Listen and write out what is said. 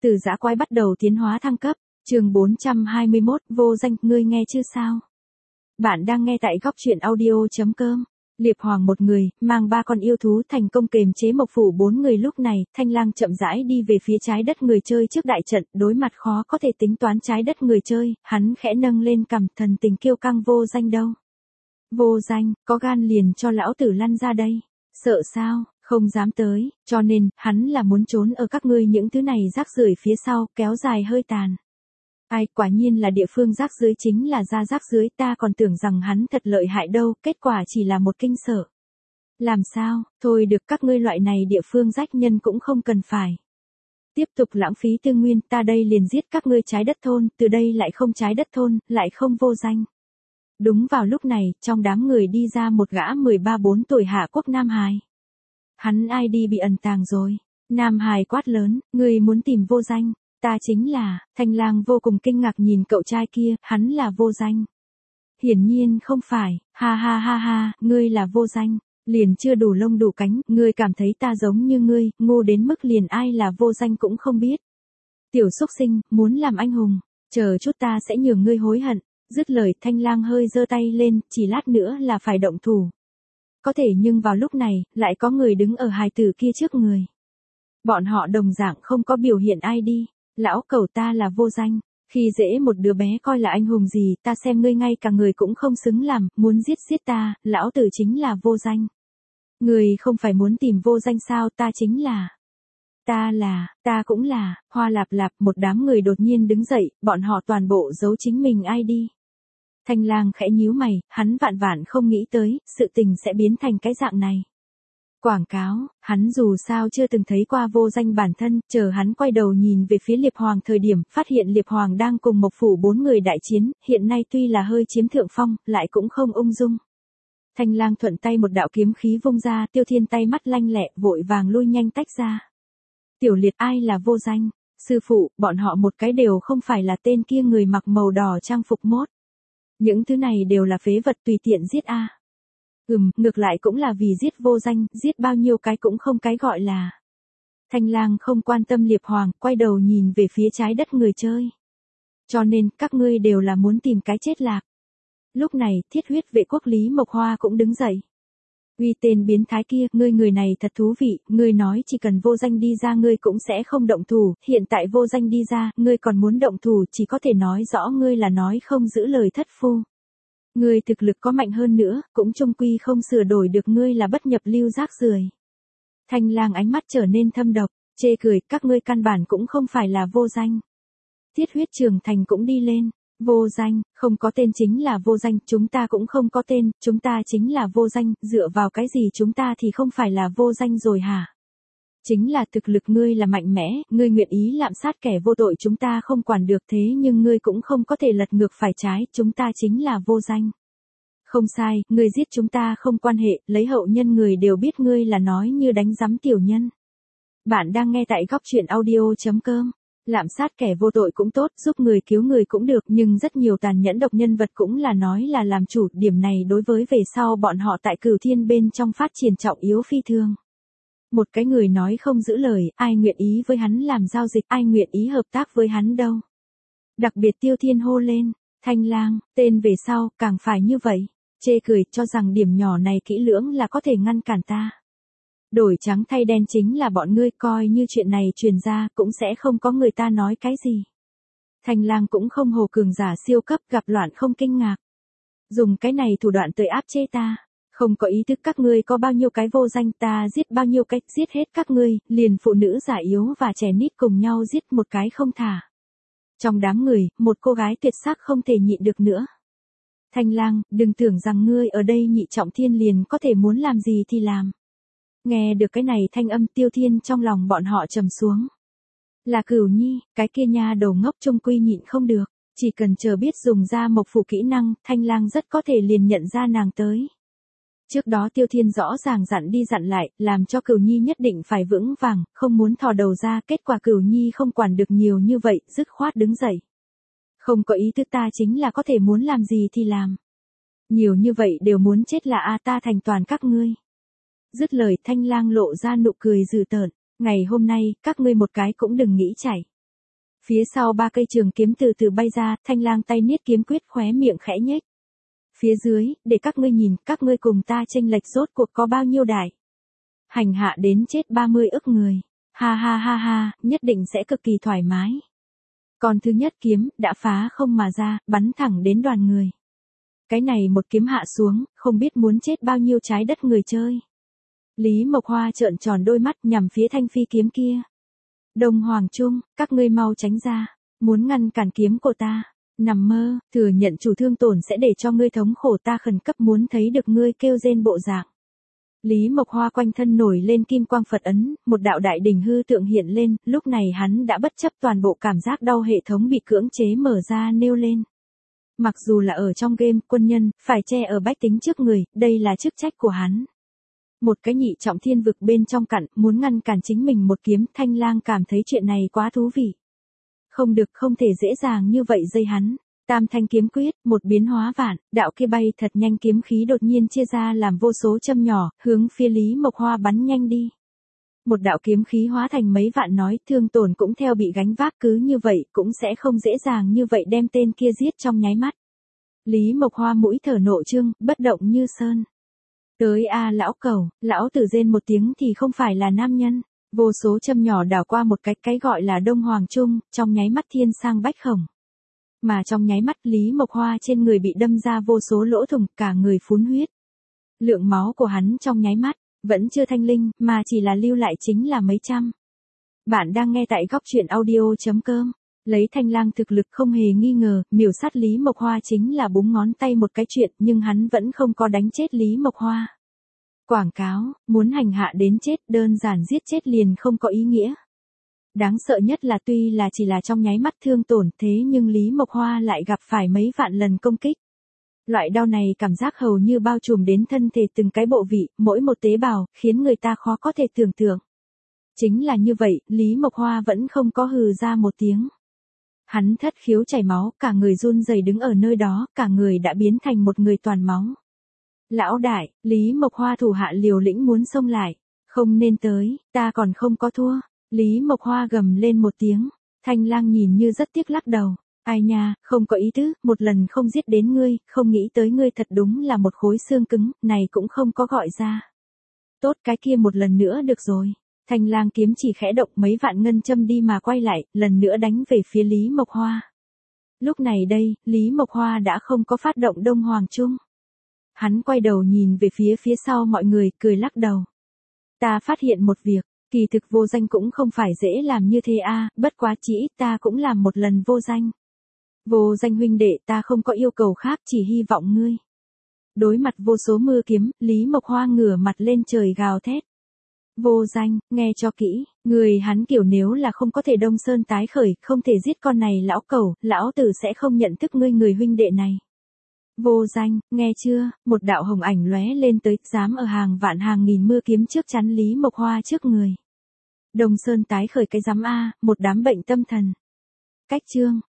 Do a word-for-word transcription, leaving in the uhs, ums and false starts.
Từ dã quái bắt đầu tiến hóa thăng cấp, chương bốn trăm hai mươi mốt, vô danh, ngươi nghe chưa sao? Bạn đang nghe tại góc truyện audio.com. Liệp Hoàng một người, mang ba con yêu thú thành công kềm chế Mộc Phủ bốn người lúc này, Thanh Lang chậm rãi đi về phía trái đất người chơi trước đại trận, đối mặt khó có thể tính toán trái đất người chơi, hắn khẽ nâng lên cằm, thần tình kiêu căng, vô danh đâu? Vô danh, có gan liền cho lão tử lăn ra đây. Sợ sao? Không dám tới, cho nên, hắn là muốn trốn ở các ngươi những thứ này rác rưởi phía sau, kéo dài hơi tàn. Ai, quả nhiên là địa phương rác dưới chính là ra rác dưới, ta còn tưởng rằng hắn thật lợi hại đâu, kết quả chỉ là một kinh sợ. Làm sao, thôi được, các ngươi loại này địa phương rách nhân cũng không cần phải tiếp tục lãng phí tư nguyên, ta đây liền giết các ngươi trái đất thôn, từ đây lại không trái đất thôn, lại không vô danh. Đúng vào lúc này, trong đám người đi ra một gã mười ba bốn tuổi Hạ Quốc Nam Hài. Hắn ai đi bị ẩn tàng rồi. Nam Hài quát lớn, ngươi muốn tìm vô danh, ta chính là. Thanh Lang vô cùng kinh ngạc nhìn cậu trai kia, hắn là vô danh. Hiển nhiên không phải, ha ha ha ha, ngươi là vô danh, liền chưa đủ lông đủ cánh, ngươi cảm thấy ta giống như ngươi, ngu đến mức liền ai là vô danh cũng không biết. Tiểu xúc sinh, muốn làm anh hùng, chờ chút ta sẽ nhường ngươi hối hận. Dứt lời, Thanh Lang hơi giơ tay lên, chỉ lát nữa là phải động thủ. Có thể nhưng vào lúc này, lại có người đứng ở hài tử kia trước người. Bọn họ đồng dạng không có biểu hiện ai đi. Lão cẩu, ta là vô danh. Khi dễ một đứa bé coi là anh hùng gì, ta xem ngươi ngay cả người cũng không xứng làm, muốn giết giết ta, lão tử chính là vô danh. Ngươi không phải muốn tìm vô danh sao, ta chính là. Ta là, ta cũng là, hoa lạp lạp, một đám người đột nhiên đứng dậy, bọn họ toàn bộ giấu chính mình ai đi. Thanh Lang khẽ nhíu mày, hắn vạn vạn không nghĩ tới, sự tình sẽ biến thành cái dạng này. Quảng cáo, hắn dù sao chưa từng thấy qua vô danh bản thân, chờ hắn quay đầu nhìn về phía Liệp Hoàng thời điểm, phát hiện Liệp Hoàng đang cùng Mộc Phủ bốn người đại chiến, hiện nay tuy là hơi chiếm thượng phong, lại cũng không ung dung. Thanh Lang thuận tay một đạo kiếm khí vung ra, Tiêu Thiên tay mắt lanh lẹ, vội vàng lui nhanh tách ra. Tiểu Liệt, ai là vô danh? Sư phụ, bọn họ một cái đều không phải là tên kia người mặc màu đỏ trang phục mốt. Những thứ này đều là phế vật, tùy tiện giết a. À. Ừm, ngược lại cũng là vì giết vô danh, giết bao nhiêu cái cũng không cái gọi là. Thanh Lang không quan tâm Liệp Hoàng, quay đầu nhìn về phía trái đất người chơi. Cho nên, các ngươi đều là muốn tìm cái chết lạc. Lúc này, Thiết Huyết Vệ Quốc Lý Mộc Hoa cũng đứng dậy. Uy, tên biến thái kia, ngươi người này thật thú vị, ngươi nói chỉ cần vô danh đi ra ngươi cũng sẽ không động thủ, hiện tại vô danh đi ra, ngươi còn muốn động thủ, chỉ có thể nói rõ ngươi là nói không giữ lời thất phu. Ngươi thực lực có mạnh hơn nữa, cũng chung quy không sửa đổi được, ngươi là bất nhập lưu rác rưởi. Thanh Lang ánh mắt trở nên thâm độc, chê cười, các ngươi căn bản cũng không phải là vô danh. Thiết Huyết Trường Thành cũng đi lên. Vô danh, không có tên chính là vô danh, chúng ta cũng không có tên, chúng ta chính là vô danh, dựa vào cái gì chúng ta thì không phải là vô danh rồi hả? Chính là thực lực ngươi là mạnh mẽ, ngươi nguyện ý lạm sát kẻ vô tội, chúng ta không quản được, thế nhưng ngươi cũng không có thể lật ngược phải trái, chúng ta chính là vô danh. Không sai, ngươi giết chúng ta không quan hệ, lấy hậu nhân người đều biết ngươi là nói như đánh giám tiểu nhân. Bạn đang nghe tại góc truyện audio.com. Lạm sát kẻ vô tội cũng tốt, giúp người cứu người cũng được, nhưng rất nhiều tàn nhẫn độc nhân vật cũng là nói là làm chủ, điểm này đối với về sau bọn họ tại Cửu Thiên bên trong phát triển trọng yếu phi thường. Một cái người nói không giữ lời, ai nguyện ý với hắn làm giao dịch, ai nguyện ý hợp tác với hắn đâu. Đặc biệt Tiêu Thiên hô lên, Thanh Lang, tên về sau, càng phải như vậy, chê cười, cho rằng điểm nhỏ này kỹ lưỡng là có thể ngăn cản ta. Đổi trắng thay đen chính là bọn ngươi, coi như chuyện này truyền ra cũng sẽ không có người ta nói cái gì. Thanh Lang cũng không hồ cường giả siêu cấp, gặp loạn không kinh ngạc. Dùng cái này thủ đoạn tới áp chế ta, không có ý thức các ngươi có bao nhiêu cái vô danh, ta giết bao nhiêu cái, giết hết các ngươi, liền phụ nữ già yếu và trẻ nít cùng nhau giết một cái không thả. Trong đám người, một cô gái tuyệt sắc không thể nhịn được nữa. Thanh Lang, đừng tưởng rằng ngươi ở đây nhị trọng thiên liền có thể muốn làm gì thì làm. Nghe được cái này thanh âm, Tiêu Thiên trong lòng bọn họ trầm xuống. Là Cửu Nhi, cái kia nha đầu ngốc trung quy nhịn không được, chỉ cần chờ biết dùng ra Mộc Phủ kỹ năng, Thanh Lang rất có thể liền nhận ra nàng tới. Trước đó Tiêu Thiên rõ ràng dặn đi dặn lại, làm cho Cửu Nhi nhất định phải vững vàng, không muốn thò đầu ra, kết quả Cửu Nhi không quản được nhiều như vậy, dứt khoát đứng dậy. Không có ý thức, ta chính là có thể muốn làm gì thì làm. Nhiều như vậy đều muốn chết là a, ta thành toàn các ngươi. Dứt lời, Thanh Lang lộ ra nụ cười dữ tợn, ngày hôm nay, các ngươi một cái cũng đừng nghĩ chạy. Phía sau ba cây trường kiếm từ từ bay ra, Thanh Lang tay niết kiếm quyết khóe miệng khẽ nhếch. Phía dưới, để các ngươi nhìn, các ngươi cùng ta chênh lệch rốt cuộc có bao nhiêu đại. Hành hạ đến chết ba mươi ức người. Ha ha ha ha, nhất định sẽ cực kỳ thoải mái. Còn thứ nhất kiếm, đã phá không mà ra, bắn thẳng đến đoàn người. Cái này một kiếm hạ xuống, không biết muốn chết bao nhiêu trái đất người chơi. Lý Mộc Hoa trợn tròn đôi mắt nhằm phía thanh phi kiếm kia. Đông Hoàng Trung, các ngươi mau tránh ra, muốn ngăn cản kiếm của ta. Nằm mơ, thừa nhận chủ thương tổn sẽ để cho ngươi thống khổ, ta khẩn cấp muốn thấy được ngươi kêu rên bộ dạng. Lý Mộc Hoa quanh thân nổi lên kim quang Phật ấn, một đạo đại đỉnh hư tượng hiện lên, lúc này hắn đã bất chấp toàn bộ cảm giác đau hệ thống bị cưỡng chế mở ra nêu lên. Mặc dù là ở trong game, quân nhân, phải che ở bách tính trước người, đây là chức trách của hắn. Một cái nhị trọng thiên vực bên trong cặn, muốn ngăn cản chính mình một kiếm, Thanh Lang cảm thấy chuyện này quá thú vị. Không được, không thể dễ dàng như vậy dây hắn. Tam thanh kiếm quyết, một biến hóa vạn, đạo kia bay thật nhanh, kiếm khí đột nhiên chia ra làm vô số châm nhỏ, hướng phía Lý Mộc Hoa bắn nhanh đi. Một đạo kiếm khí hóa thành mấy vạn nói, thương tổn cũng theo bị gánh vác, cứ như vậy cũng sẽ không dễ dàng như vậy đem tên kia giết trong nháy mắt. Lý Mộc Hoa mũi thở nộ trương, bất động như sơn. Tới a lão cẩu, lão tử rên một tiếng thì không phải là nam nhân. Vô số châm nhỏ đảo qua một cái, cái gọi là Đông Hoàng Trung, trong nháy mắt thiên sang bách khổng. Mà trong nháy mắt Lý Mộc Hoa trên người bị đâm ra vô số lỗ thủng, cả người phun huyết. Lượng máu của hắn trong nháy mắt, vẫn chưa thanh linh, mà chỉ là lưu lại chính là mấy trăm. Bạn đang nghe tại góc truyện audio chấm com. Lấy Thanh Lang thực lực không hề nghi ngờ, miểu sát Lý Mộc Hoa chính là búng ngón tay một cái chuyện, nhưng hắn vẫn không có đánh chết Lý Mộc Hoa. Quảng cáo, muốn hành hạ đến chết, đơn giản giết chết liền không có ý nghĩa. Đáng sợ nhất là tuy là chỉ là trong nháy mắt thương tổn, thế nhưng Lý Mộc Hoa lại gặp phải mấy vạn lần công kích. Loại đau này cảm giác hầu như bao trùm đến thân thể từng cái bộ vị, mỗi một tế bào, khiến người ta khó có thể tưởng tượng. Chính là như vậy, Lý Mộc Hoa vẫn không có hừ ra một tiếng. Hắn thất khiếu chảy máu, cả người run rẩy đứng ở nơi đó, cả người đã biến thành một người toàn máu. Lão đại, Lý Mộc Hoa thủ hạ liều lĩnh muốn xông lại. Không nên tới, ta còn không có thua. Lý Mộc Hoa gầm lên một tiếng. Thanh Lang nhìn như rất tiếc lắc đầu. Ai nha, không có ý tứ, một lần không giết đến ngươi, không nghĩ tới ngươi thật đúng là một khối xương cứng, này cũng không có gọi ra. Tốt, cái kia một lần nữa được rồi. Thanh Lang kiếm chỉ khẽ động, mấy vạn ngân châm đi mà quay lại, lần nữa đánh về phía Lý Mộc Hoa. Lúc này đây, Lý Mộc Hoa đã không có phát động Đông Hoàng Trung. Hắn quay đầu nhìn về phía phía sau mọi người, cười lắc đầu. Ta phát hiện một việc, kỳ thực vô danh cũng không phải dễ làm như thế a, bất quá chỉ ít ta cũng làm một lần vô danh. Vô danh huynh đệ, ta không có yêu cầu khác, chỉ hy vọng ngươi. Đối mặt vô số mưa kiếm, Lý Mộc Hoa ngửa mặt lên trời gào thét. Vô danh, nghe cho kỹ, người hắn kiểu nếu là không có thể đông sơn tái khởi, không thể giết con này lão cẩu, lão tử sẽ không nhận thức ngươi người huynh đệ này. Vô danh, nghe chưa, một đạo hồng ảnh lóe lên tới, dám ở hàng vạn hàng nghìn mưa kiếm trước chắn Lý Mộc Hoa trước người. Đông sơn tái khởi cái dám a, một đám bệnh tâm thần. Cách chương,